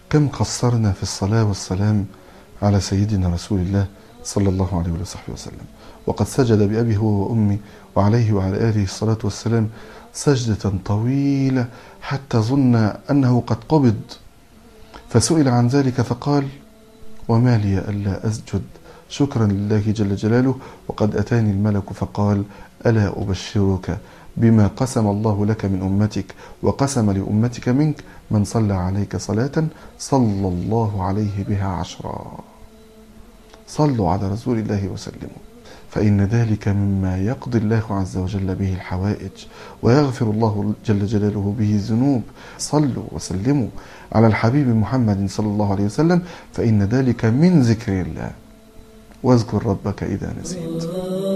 كم قصرنا في الصلاة والسلام على سيدنا رسول الله صلى الله عليه وصحبه وسلم، وقد سجد بأبي هو وأمي وعليه وعلى آله الصلاة والسلام سجدة طويلة حتى ظن أنه قد قبض، فسئل عن ذلك فقال: وما لي ألا أسجد شكرا لله جل جلاله، وقد أتاني الملك فقال: ألا أبشرك بما قسم الله لك من أمتك وقسم لأمتك منك، من صلى عليك صلاة صلى الله عليه بها 10. صلوا على رسول الله وسلموا، فإن ذلك مما يقضي الله عز وجل به الحوائج ويغفر الله جل جلاله به الذنوب. صلوا وسلموا على الحبيب محمد صلى الله عليه وسلم، فإن ذلك من ذكر الله. واذكر ربك إذا نسيت.